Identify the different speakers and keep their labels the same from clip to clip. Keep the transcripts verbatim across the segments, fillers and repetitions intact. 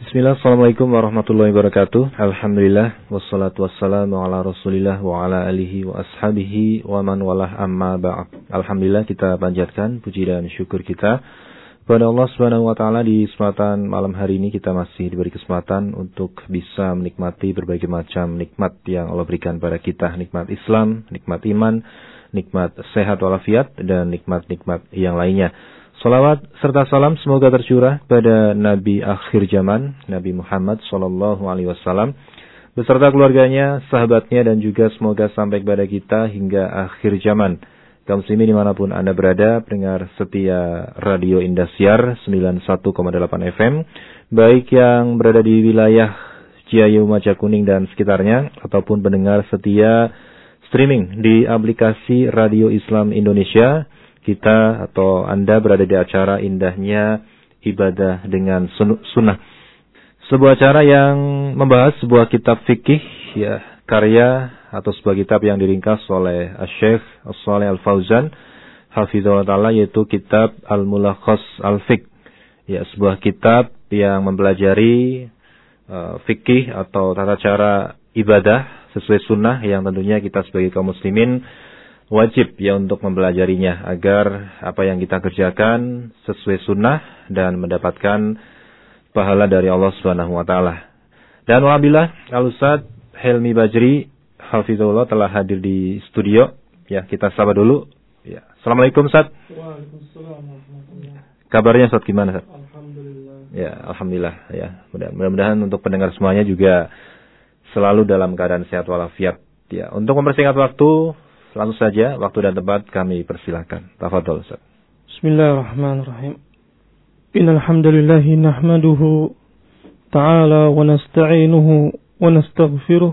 Speaker 1: Bismillah, assalamualaikum warahmatullahi wabarakatuh. Alhamdulillah, wassalatu wassalamu ala rasulillah wa ala alihi wa ashabihi wa man walah amma ba'd. Alhamdulillah, kita panjatkan puji dan syukur kita kepada Allah subhanahu wa ta'ala. Di kesempatan malam hari ini kita masih diberi kesempatan untuk bisa menikmati berbagai macam nikmat yang Allah berikan pada kita. Nikmat Islam, nikmat iman, nikmat sehat walafiat, dan nikmat-nikmat yang lainnya. Salawat serta salam semoga tercurah pada Nabi akhir zaman, Nabi Muhammad sallallahu alaihi wasallam, beserta keluarganya, sahabatnya, dan juga semoga sampai kepada kita hingga akhir zaman. Kaum muslimin dimanapun Anda berada, pendengar setia Radio Indosiar sembilan puluh satu koma delapan F M, baik yang berada di wilayah Ciayu, Majakuning, dan sekitarnya, ataupun pendengar setia streaming di aplikasi Radio Islam Indonesia. Kita atau Anda berada di acara indahnya ibadah dengan sunnah. Sebuah acara yang membahas sebuah kitab fikih, ya, karya atau sebuah kitab yang diringkas oleh Syekh Shalih Al-Fauzan hafizahullah ta'ala, yaitu kitab Al-Mulakhas Al-Fiqh. Ya, sebuah kitab yang mempelajari uh, fikih atau tata cara ibadah sesuai sunnah yang tentunya kita sebagai kaum muslimin wajib ya untuk mempelajarinya agar apa yang kita kerjakan sesuai sunnah dan mendapatkan pahala dari Allah Subhanahu wa taala. Dan alhamdulillah Al-Ustaz Helmi Bajri hafizahullah telah hadir di studio. Ya, kita sapa dulu. Ya. Assalamualaikum Ustaz.
Speaker 2: Waalaikumsalam warahmatullahi.
Speaker 1: Kabarnya Ustaz gimana Ustaz?
Speaker 2: Alhamdulillah.
Speaker 1: Ya, alhamdulillah ya. Mudah-mudahan untuk pendengar semuanya juga selalu dalam keadaan sehat walafiat. Ya, untuk mempersingkat waktu, langsung saja waktu dan tempat kami persilakan. Tafadhol Ustaz.
Speaker 2: Bismillahirrahmanirrahim. Innal hamdalillah nahmaduhu ta'ala wa nasta'inuhu wa nastaghfiruh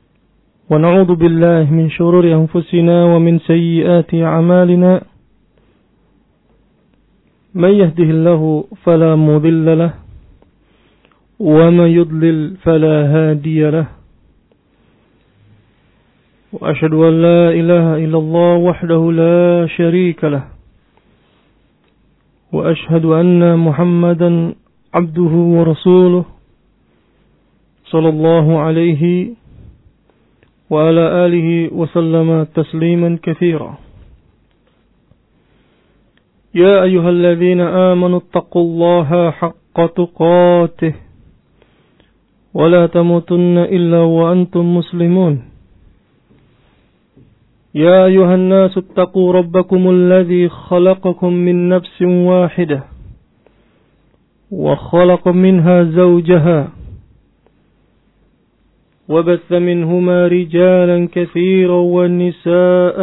Speaker 2: wa na'udzu billahi min shururi anfusina wa min sayyiati a'malina. Man yahdihillahu fala mudilla lahu wa man yudlil fala hadiya lahu. وأشهد أن لا إله إلا الله وحده لا شريك له وأشهد أن محمدا عبده ورسوله صلى الله عليه وعلى آله وسلم تسليما كثيرا. يا أيها الذين آمنوا اتقوا الله حق تقاته ولا تموتن إلا وأنتم مسلمون. يا أيها الناس اتقوا ربكم الذي خلقكم من نفس واحدة وخلق منها زوجها وبث منهما رجالا كثيرا والنساء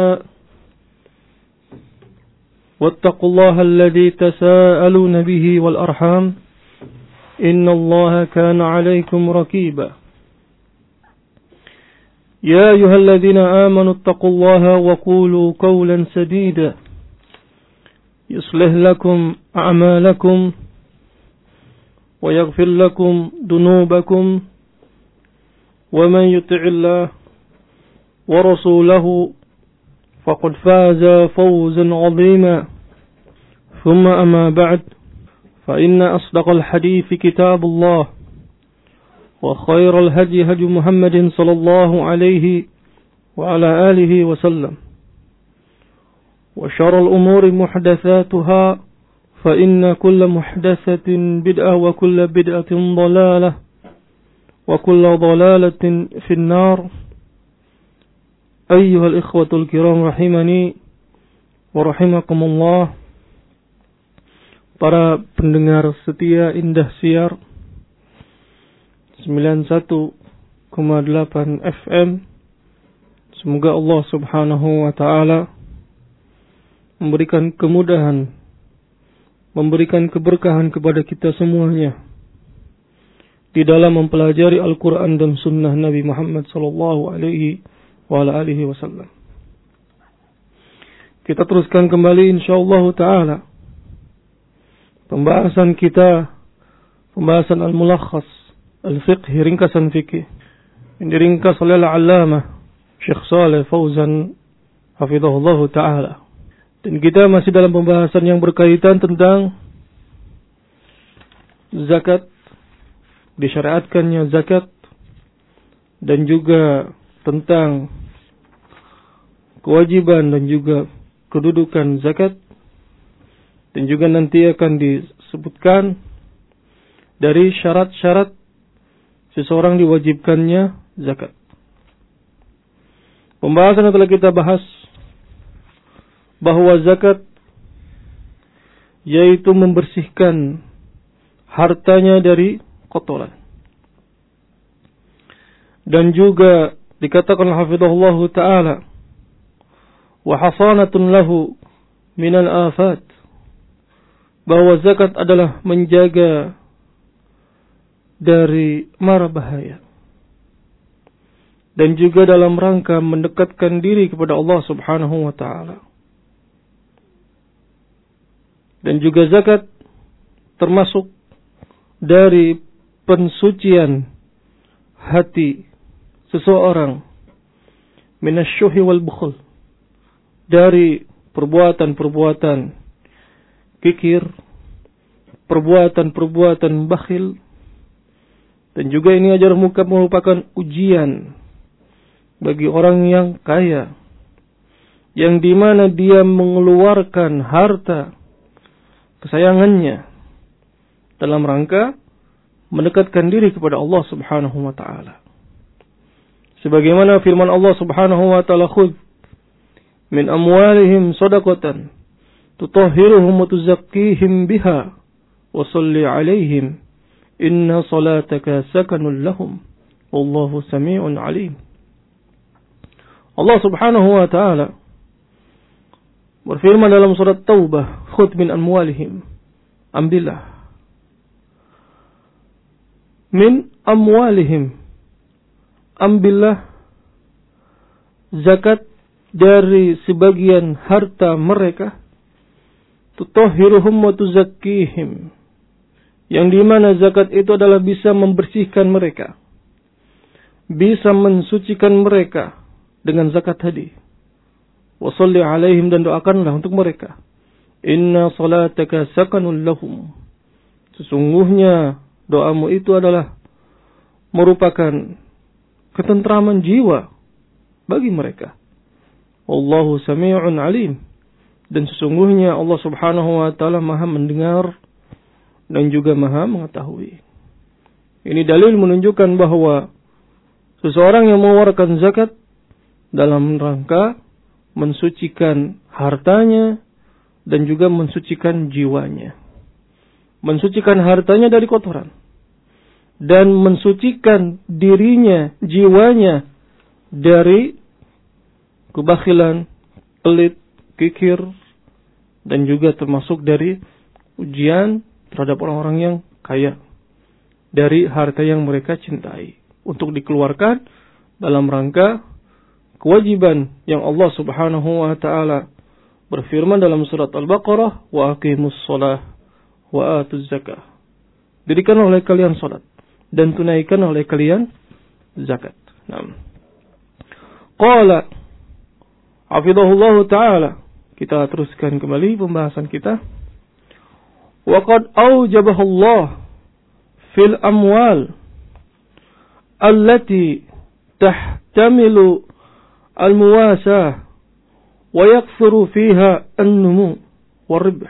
Speaker 2: واتقوا الله الذي تساءلون به والأرحام إن الله كان عليكم رقيبا. يا أيها الذين آمنوا اتقوا الله وقولوا قولا سديدا يصلح لكم أعمالكم ويغفر لكم ذنوبكم ومن يطع الله ورسوله فقد فاز فوزا عظيما. ثم أما بعد فإن أصدق الحديث كتاب الله وخير الهدي هدي محمد صلى الله عليه وعلى آله وسلم وشر الأمور محدثاتها فإن كل محدثة بدعة وكل بدعة ضلالة وكل ضلالة في النار. أيها الإخوة الكرام رحمني ورحمكم الله. Para pendengar setia Indah Siar sembilan puluh satu koma delapan F M. Semoga Allah Subhanahu wa taala memberikan kemudahan, memberikan keberkahan kepada kita semuanya di dalam mempelajari Al-Qur'an dan sunnah Nabi Muhammad sallallahu alaihi wa ala alihi wasallam. Kita teruskan kembali insyaallah taala pembahasan kita, pembahasan Al-Mulakhas Al-Fiqh, ringkasan fikih yang diringkas oleh Al-Allamah Syekh Shalih Fauzan hafizahullah ta'ala. Dan kita masih dalam pembahasan yang berkaitan tentang zakat disyariatkannya zakat dan juga tentang kewajiban dan juga kedudukan zakat, dan juga nanti akan disebutkan dari syarat-syarat seseorang diwajibkannya zakat. Pembahasan yang telah kita bahas bahwa zakat yaitu membersihkan hartanya dari kotoran. Dan juga dikatakan hafizahullah ta'ala wa hasanatun lahu minal afat, bahwa zakat adalah menjaga dari mara bahaya, dan juga dalam rangka mendekatkan diri kepada Allah Subhanahu wa ta'ala. Dan juga zakat termasuk dari pensucian hati seseorang minasyuhi wal bukhul, dari perbuatan-perbuatan kikir, perbuatan-perbuatan bakhil. Dan juga ini ajar muka merupakan ujian bagi orang yang kaya, yang dimana dia mengeluarkan harta kesayangannya dalam rangka mendekatkan diri kepada Allah Subhanahu wa ta'ala. Sebagaimana firman Allah Subhanahu wa ta'ala, khudh min amwalihim sadaqatan tutahhiruhum wa tuzakkihim biha wa salli alaihim inna salataka sakanun lahum wallahu sami'un alim. Allah Subhanahu wa ta'ala berfirman dalam surat Taubah, khudh min amwalihim, ambillah min amwalihim, ambillah zakat dari sebagian harta mereka, tutahhiruhum wa tuzakkihim, yang dimana zakat itu adalah bisa membersihkan mereka, bisa mensucikan mereka dengan zakat tadi. Wa shalli alaihim, dan doakanlah untuk mereka. Inna salataka sakanun lahum, sesungguhnya doamu itu adalah merupakan ketentraman jiwa bagi mereka. Wallahu sami'un alim, dan sesungguhnya Allah Subhanahu wa ta'ala maha mendengar dan juga maha mengetahui. Ini dalil menunjukkan bahwa seseorang yang mengeluarkan zakat dalam rangka mensucikan hartanya dan juga mensucikan jiwanya. Mensucikan hartanya dari kotoran dan mensucikan dirinya, jiwanya dari kebakhilan, pelit, kikir, dan juga termasuk dari ujian terhadap orang-orang yang kaya dari harta yang mereka cintai untuk dikeluarkan dalam rangka kewajiban yang Allah Subhanahu wa ta'ala berfirman dalam surat Al-Baqarah, wa aqimus shalah wa atuz zakah, dirikan oleh kalian salat dan tunaikan oleh kalian zakat. Naam. Qala hafizahullah ta'ala, kita teruskan kembali pembahasan kita. Wa qad aujabahu Allah fil amwal allati tahtamilu al-muwasah wa yakthuru fiha an-numu war-ribh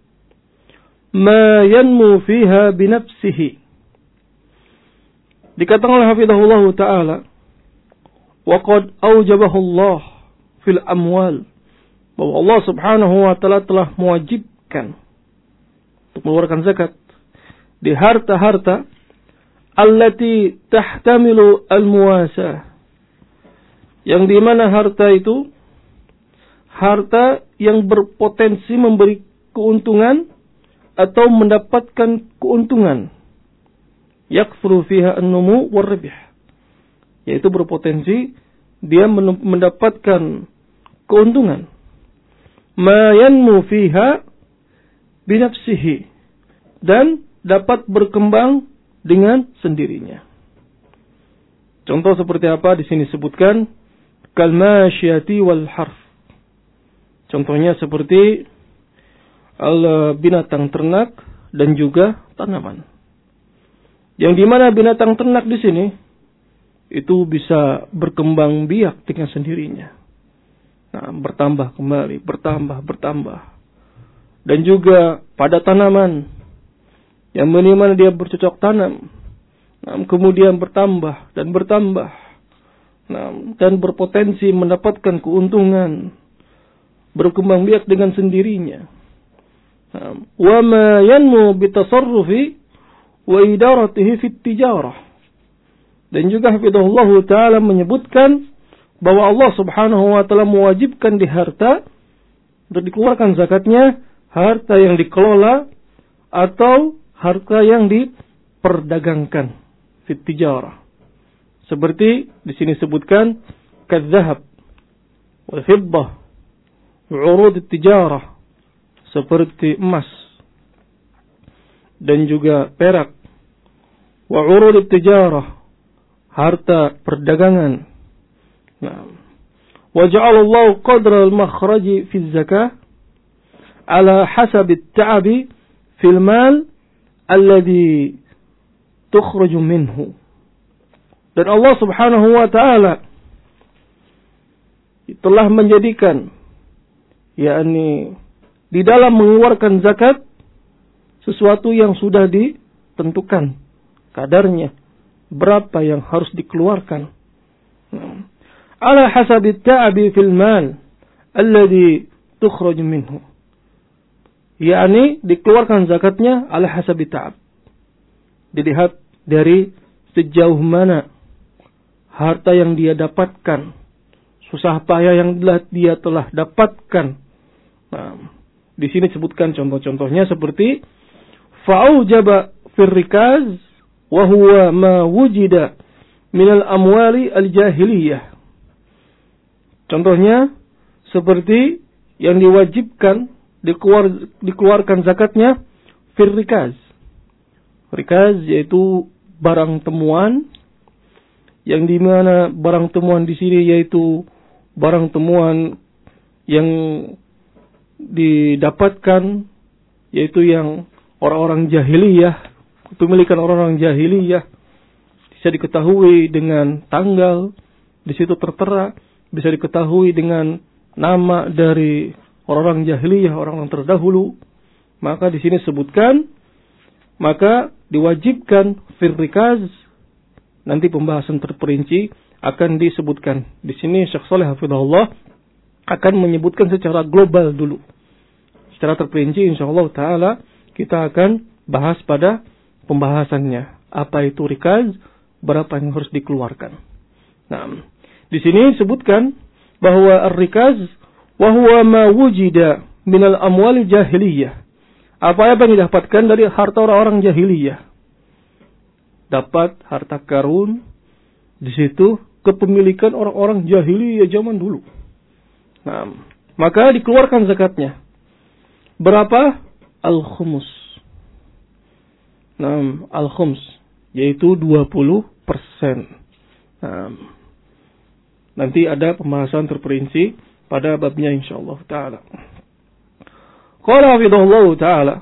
Speaker 2: ma yanmu fiha binafsihi. Dikatakan oleh hafizahullah ta'ala, wa qad aujabahu Allah fil amwal, bahwa Allah Subhanahu wa ta'ala telah mewajibkan untuk mengeluarkan zakat di harta-harta allati tahtamilu al-muwasah, yang di mana harta itu harta yang berpotensi memberi keuntungan atau mendapatkan keuntungan. Yakthuru fiha an-numu war-ribh, yaitu berpotensi dia mendapatkan keuntungan. Ma yanmu fiha binafsihi, dan dapat berkembang dengan sendirinya. Contoh seperti apa di sini sebutkan, kalmasyati wal harf. Contohnya seperti al binatang ternak dan juga tanaman. Yang dimana binatang ternak di sini itu bisa berkembang biak dengan sendirinya. Nah, bertambah kembali, bertambah, bertambah. Dan juga pada tanaman yang mana dia bercocok tanam, nah, kemudian bertambah dan bertambah, nah, dan berpotensi mendapatkan keuntungan, berkembang biak dengan sendirinya. Nah, wa ma yanmu bitasarrufi wa idaratihi fit tijarah. Dan juga hafizahullah taala menyebutkan bahwa Allah Subhanahu wa taala mewajibkan di harta untuk dikeluarkan zakatnya harta yang dikelola atau harta yang diperdagangkan fit tijarah. Seperti di sini sebutkan kadzahab wal fiddah wa urud tijarah, seperti emas dan juga perak, wa urud tijarah, harta perdagangan. Nah, wa ja'ala Allah qadra al-makhraj fi az-zakah ala hasab at-ta'ab fi al-mal alladhi tukhraju minhu. Dan Allah Subhanahu wa taala telah menjadikan, yakni di dalam mengeluarkan zakat sesuatu yang sudah ditentukan kadarnya, berapa yang harus dikeluarkan. Ala hasabi ta'abi fil mal alladhi tukhraj minhu. Yakni dikeluarkan zakatnya ala hasabi ta'ab. Dilihat dari sejauh mana harta yang dia dapatkan, susah payah yang dia telah dapatkan. Nah, di sini sebutkan contoh-contohnya seperti fa'ujaba fir rikaz wa huwa ma wujida minal amwali al-jahiliyah. Contohnya seperti yang diwajibkan dikeluar, dikeluarkan zakatnya fir rikaz. Rikaz yaitu barang temuan, yang dimana barang temuan di sini yaitu barang temuan yang didapatkan, yaitu yang orang-orang jahiliyah, kepemilikan orang-orang jahiliyah, bisa diketahui dengan tanggal, di situ tertera, bisa diketahui dengan nama dari orang-orang jahiliyah, orang-orang terdahulu. Maka di sini sebutkan, maka diwajibkan fir rikaz. Nanti pembahasan terperinci akan disebutkan. Di sini Syekh Shalih hafizahullah akan menyebutkan secara global dulu. Secara terperinci insyaallah taala kita akan bahas pada pembahasannya. Apa itu rikaz? Berapa yang harus dikeluarkan? Nah, di sini disebutkan bahwa ar-rikaz wa huwa ma wujida minal amwal jahiliyah. Apa yang didapatkan dari harta orang-orang jahiliyah. Dapat harta karun, di situ kepemilikan orang-orang jahiliyah zaman dulu. Nah, maka dikeluarkan zakatnya. Berapa? Al-khumus. Nah, al-khums yaitu dua puluh persen. Nah, nanti ada pembahasan terperinci pada babnya insyaallah taala. Qala hafidhahullah taala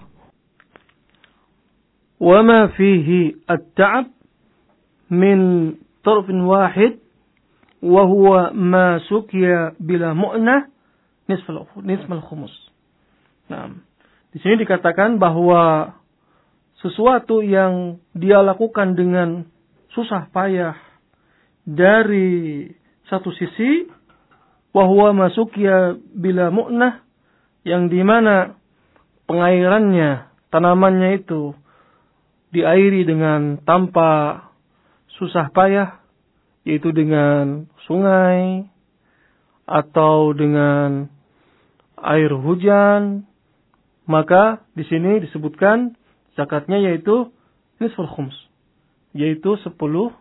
Speaker 2: وما فيه التعب من طرف واحد وهو ما سقي بلا مؤنة نصف الخمس. Nah, di sini dikatakan bahwa sesuatu yang dia lakukan dengan susah payah dari satu sisi, wahwa ma suqya bila mu'nah, yang dimana pengairannya, tanamannya itu diairi dengan tanpa susah payah, yaitu dengan sungai atau dengan air hujan, maka di sini disebutkan zakatnya yaitu nisful khums, yaitu sepuluh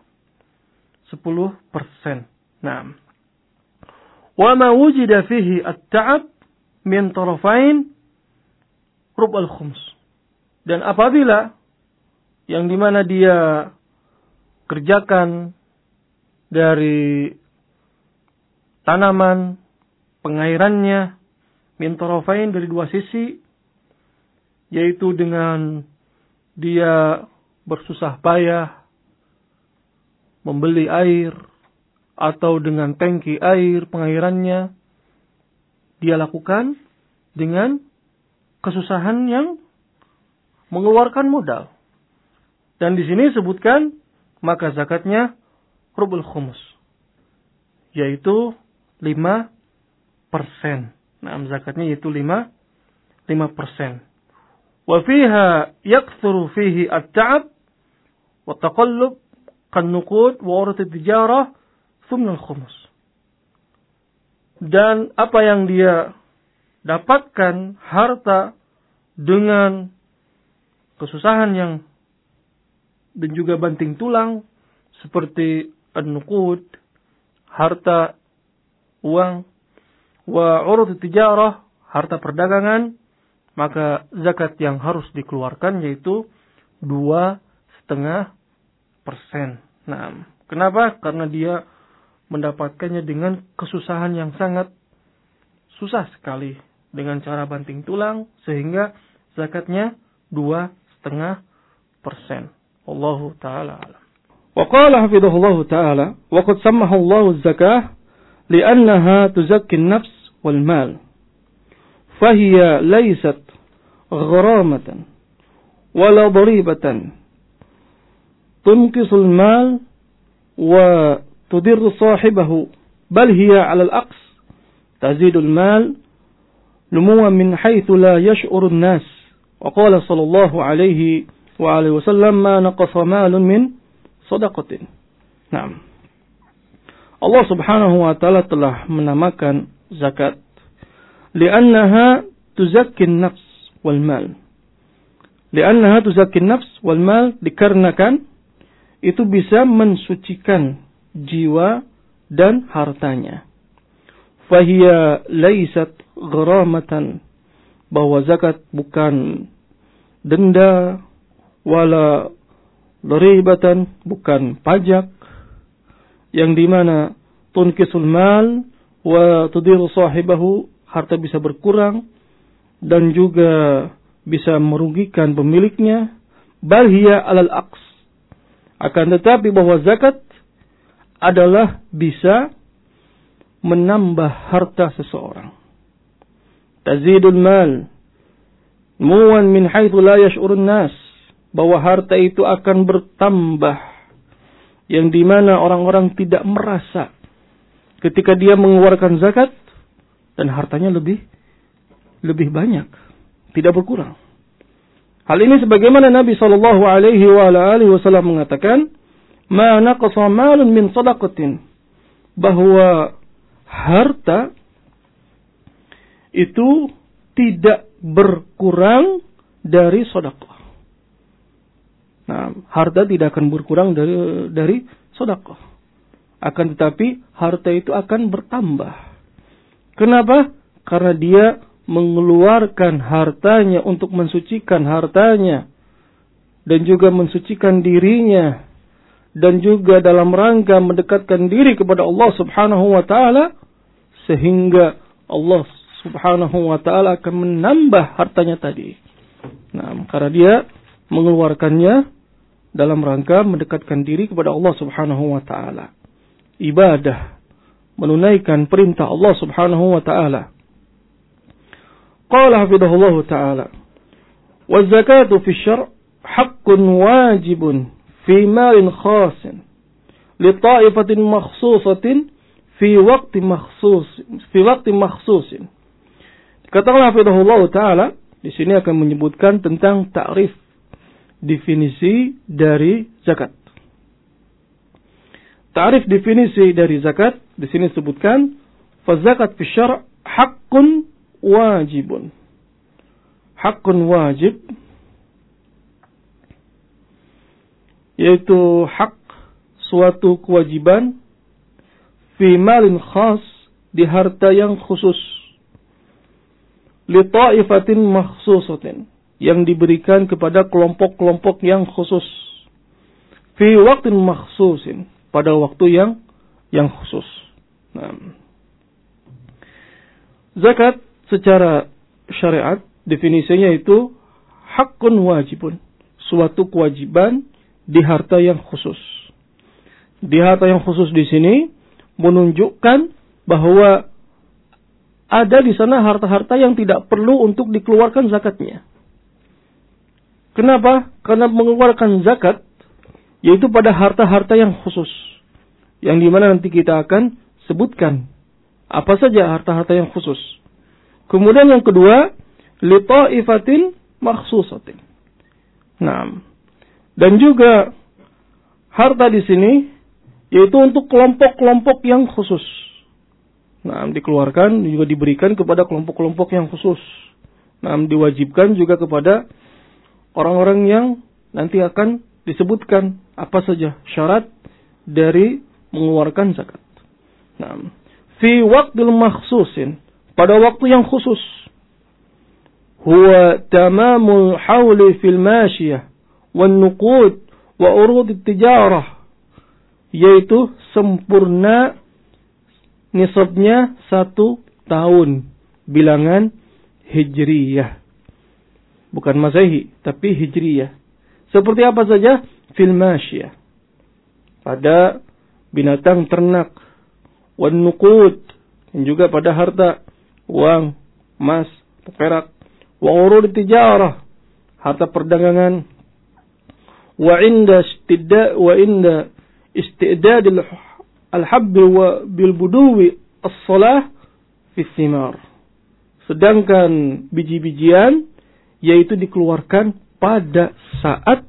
Speaker 2: persen. Nah, wa ma wujida fihi at-ta'ab min tarafain rub'al khums. Dan apabila yang dimana dia kerjakan dari tanaman, pengairannya, min tarafain, dari dua sisi, yaitu dengan dia bersusah payah membeli air atau dengan tangki air pengairannya, dia lakukan dengan kesusahan yang mengeluarkan modal. Dan di sini sebutkan maka zakatnya rubul khumus, yaitu lima persen. Nah, zakatnya yaitu lima persen. Wa fiha yakthuru fihi at-ta'ab wa taqallub kan nuqud wa urat at-tijarah thumma al-khumus. Dan apa yang dia dapatkan harta dengan kesusahan yang dan juga banting tulang seperti an-nuqud, harta uang, wa urut tijarah, harta perdagangan, maka zakat yang harus dikeluarkan yaitu dua setengah persen. Nah, kenapa? Karena dia mendapatkannya dengan kesusahan yang sangat susah sekali dengan cara banting tulang, sehingga zakatnya dua setengah persen. Wallahu taala alam. Wa qala hafidhahullah taala, wa qad sammaha Allahu az-zakah li'annaha tuzakki an-nafs wal mal. Fahiya laysat gharamatan wala daribatan tunqisu al-mal wa tudirru sahibahu, bal hiya 'ala al-aqs tazidu al-mal numuwan min haythu la yash'uru an-nas. Wa qala sallallahu alaihi wa alihi wasallam ma naqasa malun min shadaqatin. Naam. Allah Subhanahu wa taala telah menamakan zakat li'annaha tuzakki an-nafs wal mal. Li'annaha tuzakki an-nafs wal mal, dikarenakan itu bisa mensucikan jiwa dan hartanya. Fahiya laysat gharamatan, bahwa zakat bukan denda, wala dharibatan, bukan pajak, yang dimana tunkisul mal wa tudiru sahibahu, harta bisa berkurang dan juga bisa merugikan pemiliknya. Bal hiya alal aqs, akan tetapi bahwa zakat adalah bisa menambah harta seseorang. Tazidul mal muwan min haitsu la yash'urun nas, bahwa harta itu akan bertambah yang dimana orang-orang tidak merasa ketika dia mengeluarkan zakat, dan hartanya lebih lebih banyak, tidak berkurang. Hal ini sebagaimana Nabi sallallahu alaihi wa alihi wasallam mengatakan, ma naqasa malun min shadaqatin, bahwa harta itu tidak berkurang dari sedekah. Nah, harta tidak akan berkurang dari dari sedekah. Akan tetapi harta itu akan bertambah. Kenapa? Karena dia mengeluarkan hartanya untuk mensucikan hartanya dan juga mensucikan dirinya, dan juga dalam rangka mendekatkan diri kepada Allah Subhanahu wa taala, sehingga Allah Subhanahu wa taala akan menambah hartanya tadi. Nah, karena dia mengeluarkannya dalam rangka mendekatkan diri kepada Allah Subhanahu wa taala. Ibadah, menunaikan perintah Allah Subhanahu wa taala. Qala hafidhahullah taala, "Wa zakatu fi syar' haqqun wajibun fi malin khasin li ta'ifatin makhsusatin fi waqti makhsus fi waqti makhsusin." Katakanlah hafidhahullah taala, di sini akan menyebutkan tentang ta'rif, definisi dari zakat. Ta'rif definisi dari zakat di sini disebutkan, fa zakat fi syar' haqqun wajibun. Haqqun wajib yaitu hak, suatu kewajiban, fi malin khas, di harta yang khusus, li ta'ifatin makhsusatin, yang diberikan kepada kelompok-kelompok yang khusus, fi waqtin makhsusin, pada waktu yang yang khusus. Nah, zakat secara syariat definisinya itu hakun wajibun, suatu kewajiban di harta yang khusus. Di harta yang khusus di sini menunjukkan bahwa ada di sana harta-harta yang tidak perlu untuk dikeluarkan zakatnya. Kenapa? Karena mengeluarkan zakat yaitu pada harta-harta yang khusus. Yang dimana nanti kita akan sebutkan apa saja harta-harta yang khusus. Kemudian yang kedua, li ta'ifatin makhsusatin. Nah, dan juga harta di sini yaitu untuk kelompok-kelompok yang khusus. Nah, dikeluarkan juga diberikan kepada kelompok-kelompok yang khusus. Nah, diwajibkan juga kepada orang-orang yang nanti akan disebutkan apa saja syarat dari mengeluarkan zakat. Nah, fi waqtil makhsusin, pada waktu yang khusus. Huwa tamamul hawli fil mashiyah wan nuqud wa urud tijarah, yaitu sempurna nisabnya satu tahun bilangan hijriyah, bukan masehi tapi hijriyah. Seperti apa saja? Fil mashiyah, pada binatang ternak, wan nuqud, dan juga pada harta uang, emas, perak, wa urud tijarah, harta perdagangan, wa inda istidda wa inda istidad al-habb wa bil buduwi as-salah fi thimar. Sedangkan biji-bijian yaitu dikeluarkan pada saat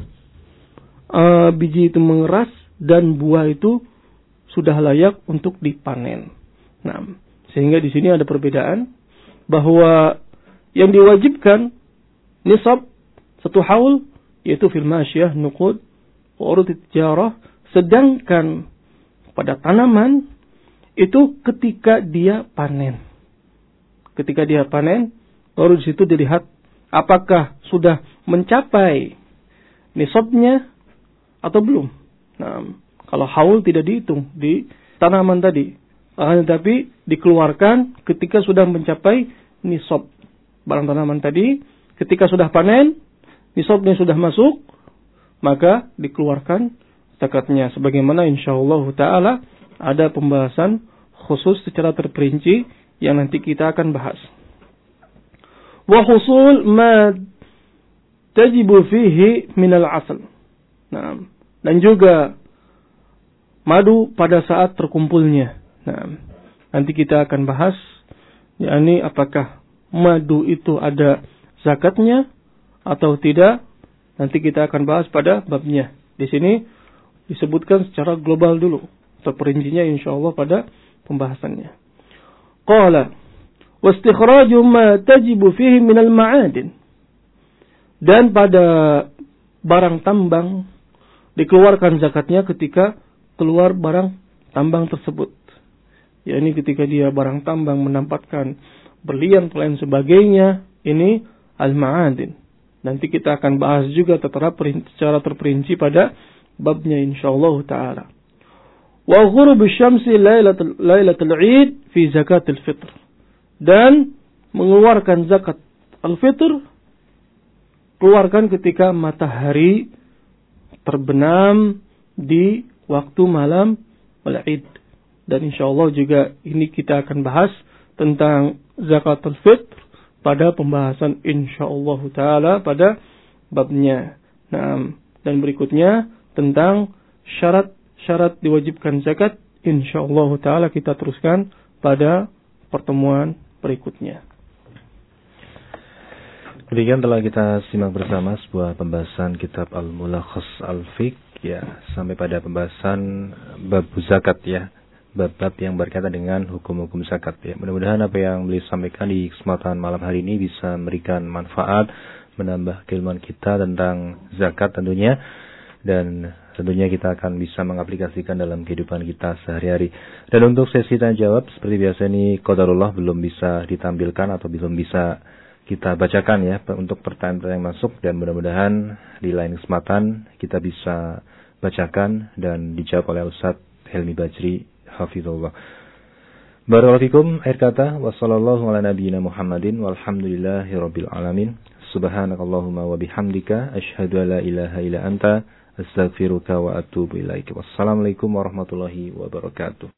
Speaker 2: uh, biji itu mengeras dan buah itu sudah layak untuk dipanen. Nah, sehingga di sini ada perbedaan bahwa yang diwajibkan nisab satu haul yaitu fil masyiyah, nuqud, urud tijarah, sedangkan pada tanaman itu ketika dia panen. Ketika dia panen, baru di situ dilihat apakah sudah mencapai nisabnya atau belum. Nah, kalau haul tidak dihitung di tanaman tadi, akan tetapi dikeluarkan ketika sudah mencapai nisab barang tanaman tadi. Ketika sudah panen, nisabnya sudah masuk, maka dikeluarkan zakatnya. Sebagaimana insyaallah ta'ala ada pembahasan khusus secara terperinci yang nanti kita akan bahas. Wa husul ma tajibu fihi minal asal. Nah, dan juga madu pada saat terkumpulnya. Nah, nanti kita akan bahas, yakni apakah madu itu ada zakatnya atau tidak. Nanti kita akan bahas pada babnya. Di sini disebutkan secara global dulu. Terperincinya insyaallah pada pembahasannya. Qala wastikhraju ma tajibu fihi minal ma'adin. Dan pada barang tambang dikeluarkan zakatnya ketika keluar barang tambang tersebut. yakni ketika dia barang tambang menampakkan berlian dan lain sebagainya, ini al-ma'adin. Nanti kita akan bahas juga tertera secara terperinci pada babnya insyaallah taala. Wa ghurub asy-syamsi lailatul lailatul 'id fi zakatil fitr. Dan mengeluarkan zakat al-fitr keluarkan ketika matahari terbenam di waktu malam al-'id. Dan insyaallah juga ini kita akan bahas tentang zakatul fitr pada pembahasan insyaallah taala pada babnya. Nah, dan berikutnya tentang syarat-syarat diwajibkan zakat insyaallah taala kita teruskan pada pertemuan berikutnya.
Speaker 1: Demikian telah kita simak bersama sebuah pembahasan kitab Al-Mulakhas Al-Fiqh ya, sampai pada pembahasan bab zakat ya, bab-bab yang berkaitan dengan hukum-hukum zakat ya. Mudah-mudahan apa yang beliau sampaikan di kesempatan malam hari ini bisa memberikan manfaat, menambah keilmuan kita tentang zakat tentunya, dan tentunya kita akan bisa mengaplikasikan dalam kehidupan kita sehari-hari. Dan untuk sesi tanya jawab seperti biasa ini qadarullah belum bisa ditampilkan atau belum bisa kita bacakan ya untuk pertanyaan-pertanyaan yang masuk, dan mudah-mudahan di lain kesempatan kita bisa bacakan dan dijawab oleh Ustaz Helmi Bajri hafizahullah. Barakallahu fikum. Akhir kata, wassallallahu ala nabiyyina Muhammadin walhamdulillahi rabbil alamin. Subhanakallahumma wa bihamdika asyhadu an la ilaha illa anta astaghfiruka wa atubu ilaik. Wassalamualaikum warahmatullahi wabarakatuh.